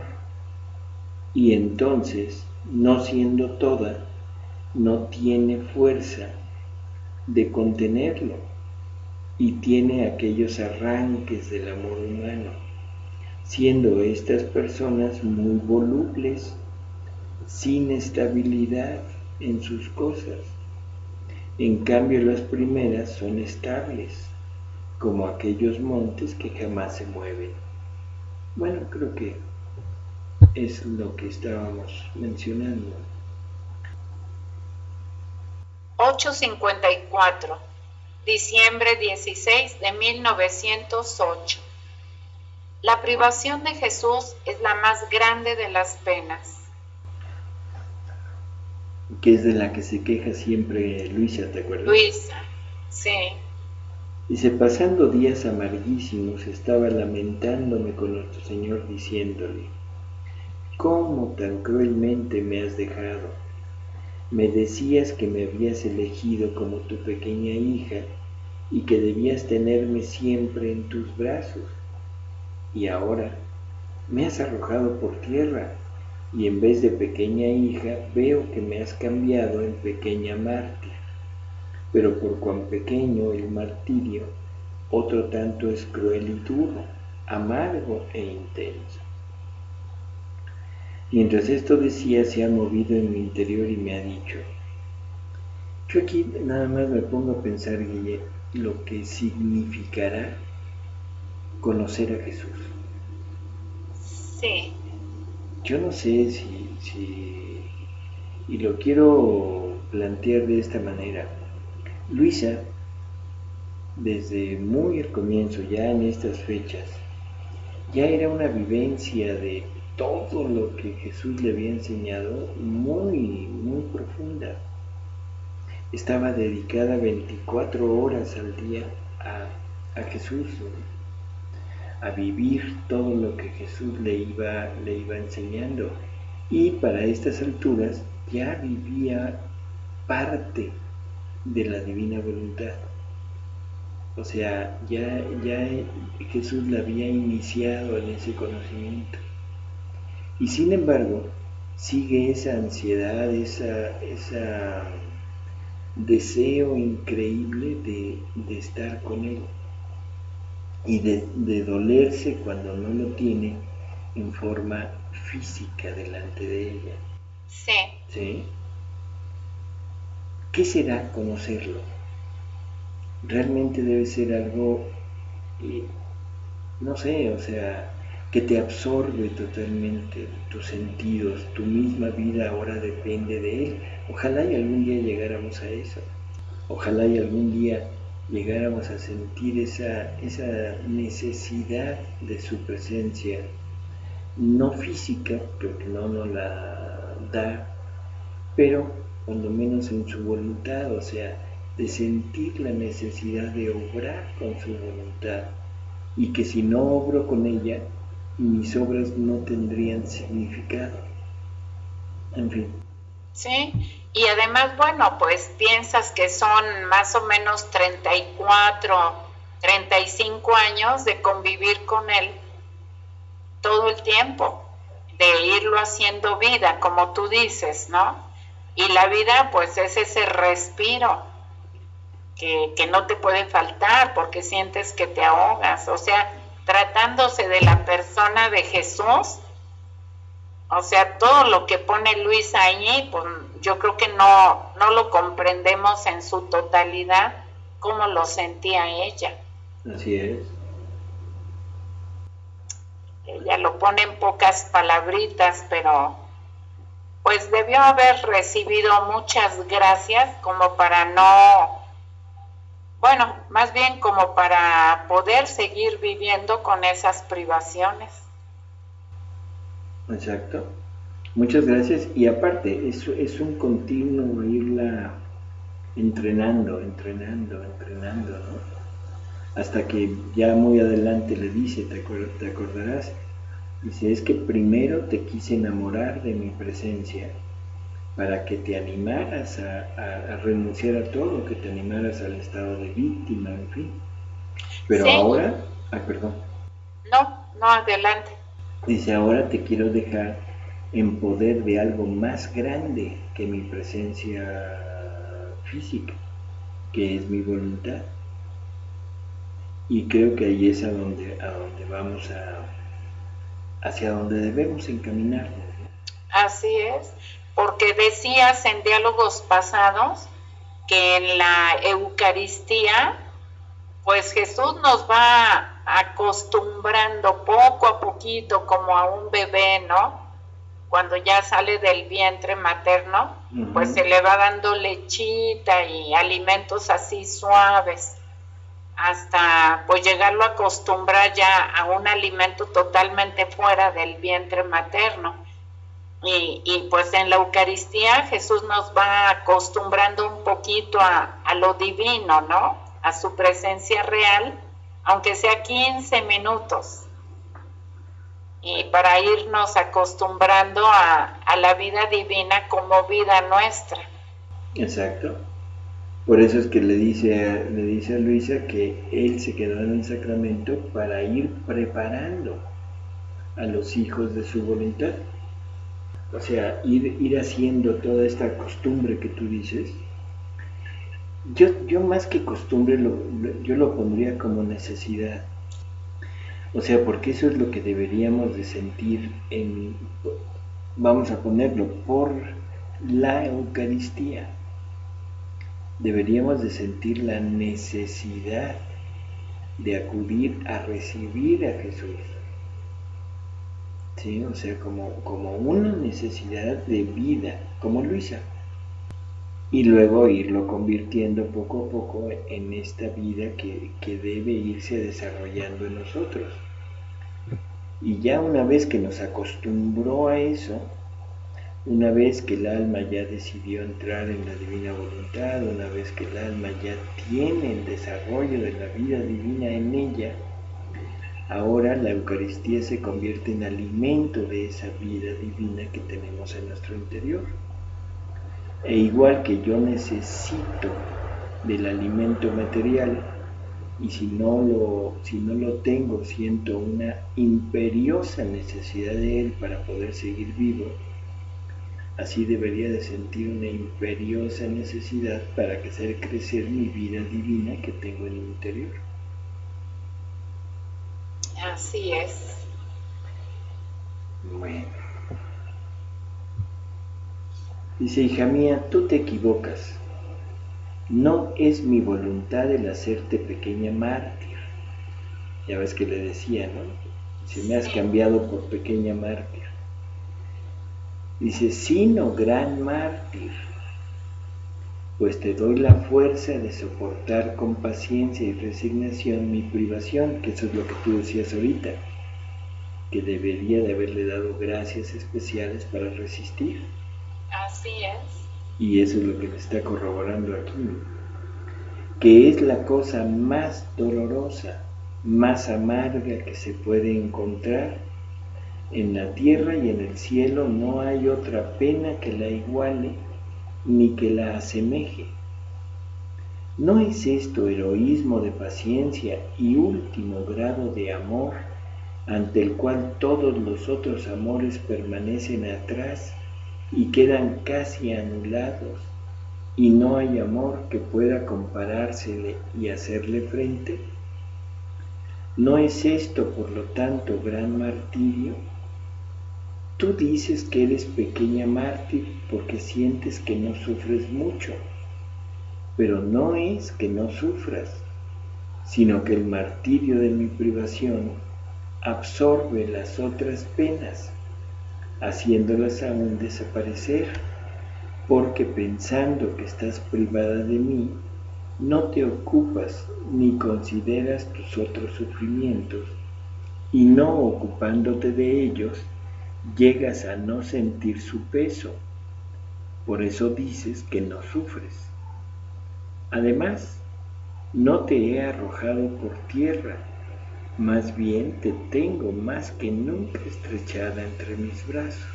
Y entonces, no siendo toda, no tiene fuerza de contenerlo y tiene aquellos arranques del amor humano, siendo estas personas muy volubles, sin estabilidad en sus cosas. En cambio, las primeras son estables, como aquellos montes que jamás se mueven. Bueno, creo que es lo que estábamos mencionando. 854, diciembre 16 de 1908. La privación de Jesús es la más grande de las penas. Que es de la que se queja siempre Luisa, ¿te acuerdas? Luisa, sí. Dice, pasando días amarguísimos, estaba lamentándome con nuestro Señor diciéndole, ¿cómo tan cruelmente me has dejado? Me decías que me habías elegido como tu pequeña hija y que debías tenerme siempre en tus brazos. Y ahora me has arrojado por tierra y en vez de pequeña hija veo que me has cambiado en pequeña mártir. Pero por cuán pequeño el martirio, otro tanto es cruel y duro, amargo e intenso. Mientras esto decía, se ha movido en mi interior y me ha dicho, yo aquí nada más me pongo a pensar, Guille, lo que significará conocer a Jesús. Sí. Yo no sé y lo quiero plantear de esta manera. Luisa, desde muy al comienzo, ya en estas fechas, ya era una vivencia de todo lo que Jesús le había enseñado muy, muy profunda. Estaba dedicada 24 horas al día a Jesús, a vivir todo lo que Jesús le iba enseñando. Y para estas alturas ya vivía parte de la divina voluntad. O sea, ya Jesús la había iniciado en ese conocimiento. Y sin embargo, sigue esa ansiedad, esa deseo increíble de estar con Él y de dolerse cuando no lo tiene en forma física delante de ella. Sí. ¿Sí? ¿Qué será conocerlo? Realmente debe ser algo, no sé, o sea, que te absorbe totalmente tus sentidos, tu misma vida ahora depende de Él. Ojalá y algún día llegáramos a eso. Ojalá y algún día llegáramos a sentir esa necesidad de su presencia, no física, porque no nos la da, pero cuando menos en su voluntad, o sea, de sentir la necesidad de obrar con su voluntad, y que si no obro con ella, mis obras no tendrían significado. En fin. Sí, y además, bueno, pues piensas que son más o menos 34, 35 años de convivir con él todo el tiempo, de irlo haciendo vida, como tú dices, ¿no? Y la vida, pues es ese respiro que no te puede faltar porque sientes que te ahogas. O sea, tratándose de la persona de Jesús, o sea, todo lo que pone Luis ahí, pues yo creo que no lo comprendemos en su totalidad, como lo sentía ella. Así es. Ella lo pone en pocas palabritas, pero pues debió haber recibido muchas gracias como para no, bueno, más bien como para poder seguir viviendo con esas privaciones. Exacto. Muchas gracias. Y aparte, es un continuo irla entrenando, ¿no? Hasta que ya muy adelante le dice, ¿te acordarás? Dice, es que primero te quise enamorar de mi presencia para que te animaras a renunciar a todo, que te animaras al estado de víctima, en fin. Pero sí. Ahora, perdón. No, adelante. Dice, ahora te quiero dejar en poder de algo más grande que mi presencia física, que es mi voluntad. Y creo que ahí es a donde vamos hacia donde debemos encaminarnos. Así es, porque decías en diálogos pasados que en la Eucaristía, pues Jesús nos va acostumbrando poco a poquito como a un bebé, ¿no? Cuando ya sale del vientre materno, pues se le va dando lechita y alimentos así suaves, hasta pues llegarlo a acostumbrar ya a un alimento totalmente fuera del vientre materno. Y pues en la Eucaristía Jesús nos va acostumbrando un poquito a lo divino, ¿no? A su presencia real, aunque sea 15 minutos. Y para irnos acostumbrando a la vida divina como vida nuestra. Exacto. Por eso es que le dice a Luisa que él se quedó en el sacramento para ir preparando a los hijos de su voluntad. O sea, ir haciendo toda esta costumbre que tú dices. Yo más que costumbre yo lo pondría como necesidad. O sea, porque eso es lo que deberíamos de sentir vamos a ponerlo, por la Eucaristía. Deberíamos de sentir la necesidad de acudir a recibir a Jesús. ¿Sí? O sea, como una necesidad de vida, como Luisa. Y luego irlo convirtiendo poco a poco en esta vida que debe irse desarrollando en nosotros. Y ya una vez que nos acostumbró a eso, una vez que el alma ya decidió entrar en la divina voluntad, una vez que el alma ya tiene el desarrollo de la vida divina en ella, ahora la Eucaristía se convierte en alimento de esa vida divina que tenemos en nuestro interior. E igual que yo necesito del alimento material, y si no lo tengo, siento una imperiosa necesidad de él para poder seguir vivo, así debería de sentir una imperiosa necesidad para hacer crecer mi vida divina que tengo en mi interior. Así es. Bueno. Dice, hija mía, tú te equivocas. No es mi voluntad el hacerte pequeña mártir. Ya ves que le decía, ¿no? Si me has cambiado por pequeña mártir. Dice, sino gran mártir, pues te doy la fuerza de soportar con paciencia y resignación mi privación, que eso es lo que tú decías ahorita, que debería de haberle dado gracias especiales para resistir. Así es. Y eso es lo que me está corroborando aquí, que es la cosa más dolorosa, más amarga que se puede encontrar. En la tierra y en el cielo no hay otra pena que la iguale ni que la asemeje. ¿No es esto heroísmo de paciencia y último grado de amor, ante el cual todos los otros amores permanecen atrás y quedan casi anulados, y no hay amor que pueda comparársele y hacerle frente? ¿No es esto, por lo tanto, gran martirio? Tú dices que eres pequeña mártir porque sientes que no sufres mucho, pero no es que no sufras, sino que el martirio de mi privación absorbe las otras penas, haciéndolas aún desaparecer, porque pensando que estás privada de mí, no te ocupas ni consideras tus otros sufrimientos, y no ocupándote de ellos, llegas a no sentir su peso. Por eso dices que no sufres. Además, no te he arrojado por tierra, más bien te tengo más que nunca estrechada entre mis brazos.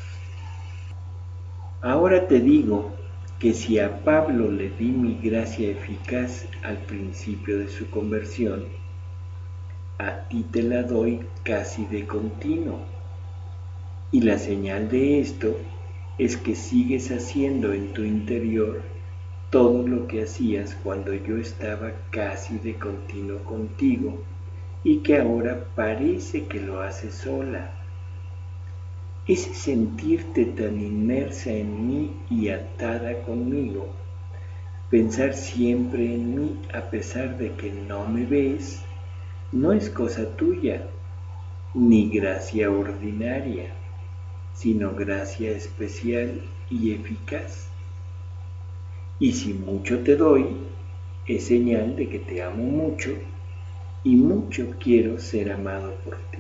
Ahora te digo que si a Pablo le di mi gracia eficaz al principio de su conversión, a ti te la doy casi de continuo. Y la señal de esto es que sigues haciendo en tu interior todo lo que hacías cuando yo estaba casi de continuo contigo y que ahora parece que lo haces sola. Ese sentirte tan inmersa en mí y atada conmigo, pensar siempre en mí a pesar de que no me ves, no es cosa tuya, ni gracia ordinaria, sino gracia especial y eficaz. Y si mucho te doy, es señal de que te amo mucho y mucho quiero ser amado por ti.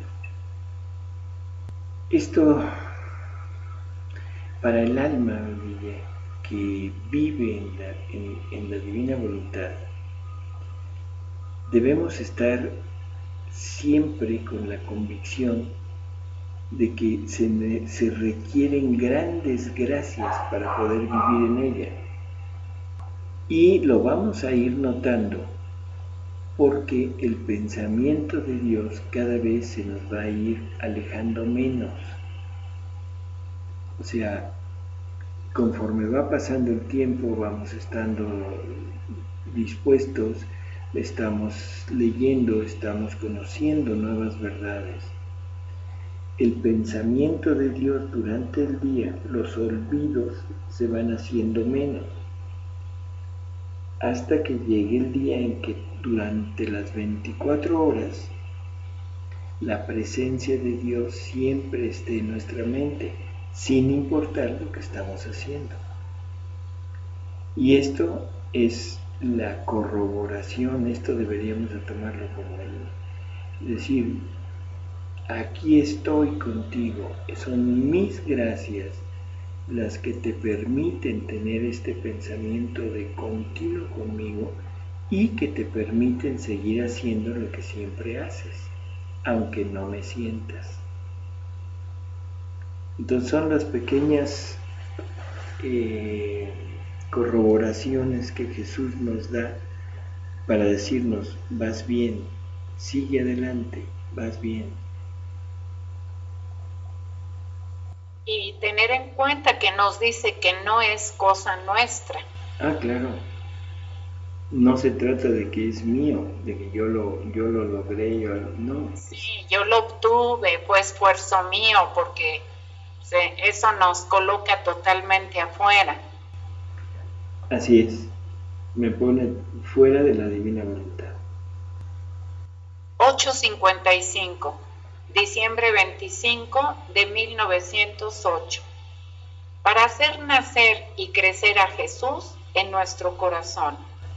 Esto, para el alma, que vive en la divina voluntad, debemos estar siempre con la convicción de que se requieren grandes gracias para poder vivir en ella. Y lo vamos a ir notando porque el pensamiento de Dios cada vez se nos va a ir alejando menos. O sea, conforme va pasando el tiempo vamos estando dispuestos, estamos leyendo, estamos conociendo nuevas verdades. El pensamiento de Dios durante el día, los olvidos se van haciendo menos, hasta que llegue el día en que durante las 24 horas la presencia de Dios siempre esté en nuestra mente, sin importar lo que estamos haciendo. Y esto es la corroboración, esto deberíamos de tomarlo como decir, aquí estoy contigo, son mis gracias las que te permiten tener este pensamiento de continuo conmigo y que te permiten seguir haciendo lo que siempre haces, aunque no me sientas. Entonces son las pequeñas corroboraciones que Jesús nos da para decirnos, vas bien, sigue adelante, vas bien. Y tener en cuenta que nos dice que no es cosa nuestra. Ah, claro. No se trata de que es mío, de que yo lo logré, no. Sí, yo lo obtuve, fue esfuerzo mío, porque eso nos coloca totalmente afuera. Así es, me pone fuera de la divina voluntad. 8:55, diciembre 25 de 1908. Para hacer nacer y crecer a Jesús en nuestro corazón.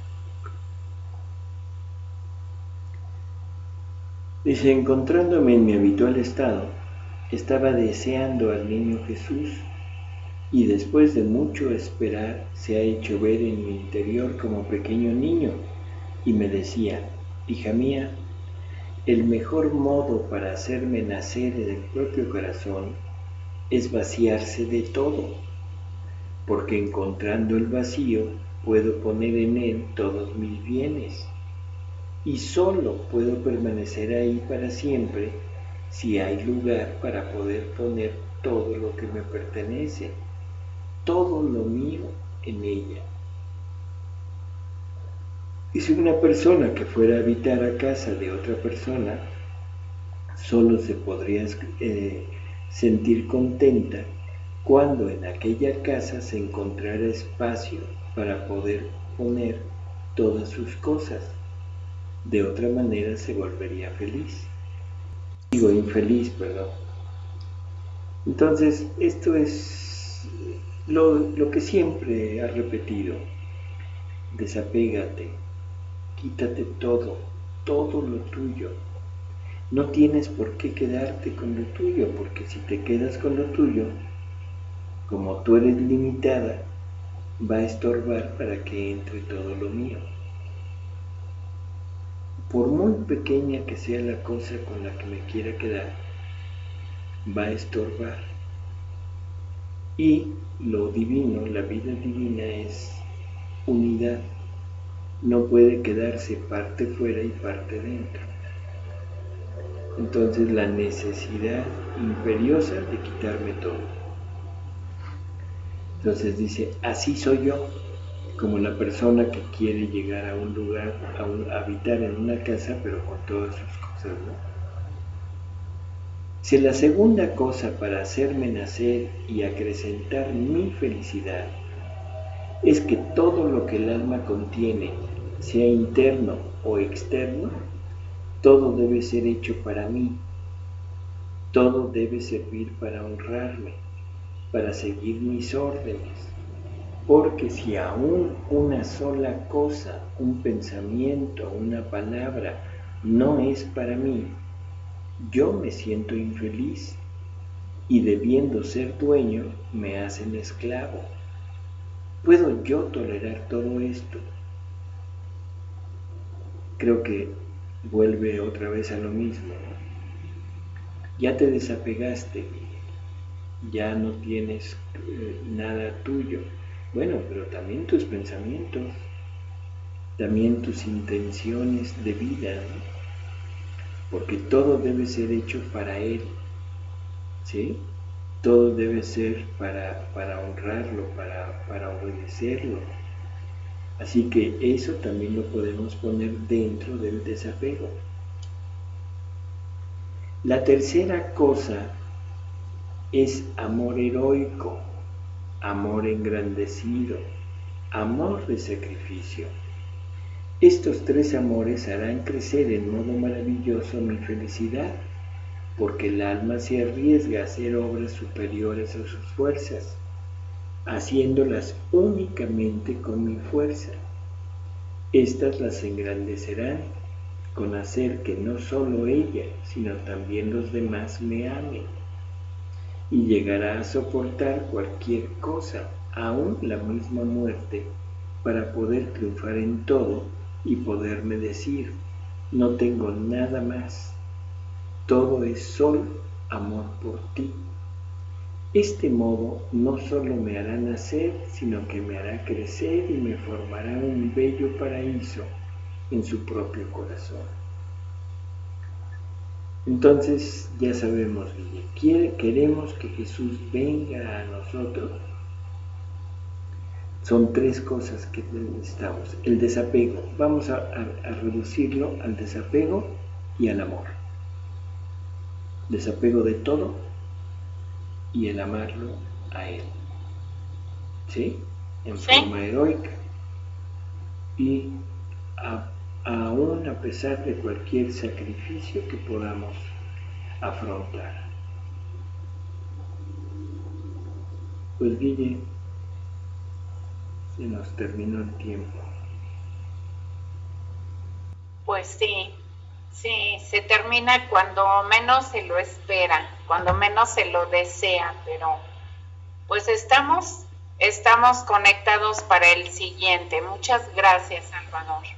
Dice, encontrándome en mi habitual estado, estaba deseando al niño Jesús y después de mucho esperar se ha hecho ver en mi interior como pequeño niño y me decía, hija mía, el mejor modo para hacerme nacer en el propio corazón es vaciarse de todo, porque encontrando el vacío puedo poner en él todos mis bienes. Y solo puedo permanecer ahí para siempre si hay lugar para poder poner todo lo que me pertenece, todo lo mío en ella. Y si una persona que fuera a habitar a casa de otra persona, solo se podría sentir contenta cuando en aquella casa se encontrara espacio para poder poner todas sus cosas. De otra manera se volvería feliz. Digo, infeliz, perdón. Entonces, esto es lo que siempre ha repetido. Desapégate, quítate todo, todo lo tuyo. No tienes por qué quedarte con lo tuyo, porque si te quedas con lo tuyo, como tú eres limitada, va a estorbar para que entre todo lo mío. Por muy pequeña que sea la cosa con la que me quiera quedar, va a estorbar. Y lo divino, la vida divina es unidad. No puede quedarse parte fuera y parte dentro. Entonces la necesidad imperiosa de quitarme todo. Entonces dice, así soy yo, como la persona que quiere llegar a un lugar, a habitar en una casa, pero con todas sus cosas, ¿no? Si la segunda cosa para hacerme nacer y acrecentar mi felicidad es que todo lo que el alma contiene, sea interno o externo, todo debe ser hecho para mí, todo debe servir para honrarme, para seguir mis órdenes, porque si aún una sola cosa, un pensamiento, una palabra, no es para mí, yo me siento infeliz y debiendo ser dueño me hacen esclavo. ¿Puedo yo tolerar todo esto? Creo que vuelve otra vez a lo mismo, ¿no? Ya te desapegaste, ya no tienes nada tuyo. Bueno, pero también tus pensamientos, también tus intenciones de vida, ¿no? Porque todo debe ser hecho para Él, ¿sí? Todo debe ser para honrarlo, para obedecerlo. Así que eso también lo podemos poner dentro del desapego. La tercera cosa es amor heroico, amor engrandecido, amor de sacrificio. Estos tres amores harán crecer en modo maravilloso mi felicidad, porque el alma se arriesga a hacer obras superiores a sus fuerzas, haciéndolas únicamente con mi fuerza. Estas las engrandecerán con hacer que no solo ella, sino también los demás me amen, y llegará a soportar cualquier cosa, aún la misma muerte, para poder triunfar en todo y poderme decir, no tengo nada más, todo es solo amor por ti. Este modo no solo me hará nacer, sino que me hará crecer y me formará un bello paraíso en su propio corazón. Entonces ya sabemos, queremos que Jesús venga a nosotros. Son tres cosas que necesitamos. El desapego, vamos a reducirlo al desapego y al amor. Desapego de todo y el amarlo a Él. ¿Sí? En forma heroica. Y aún a pesar de cualquier sacrificio que podamos afrontar. Pues Guille, se nos terminó el tiempo. Pues sí, se termina cuando menos se lo espera, cuando menos se lo desea, pero pues estamos conectados para el siguiente. Muchas gracias, Salvador.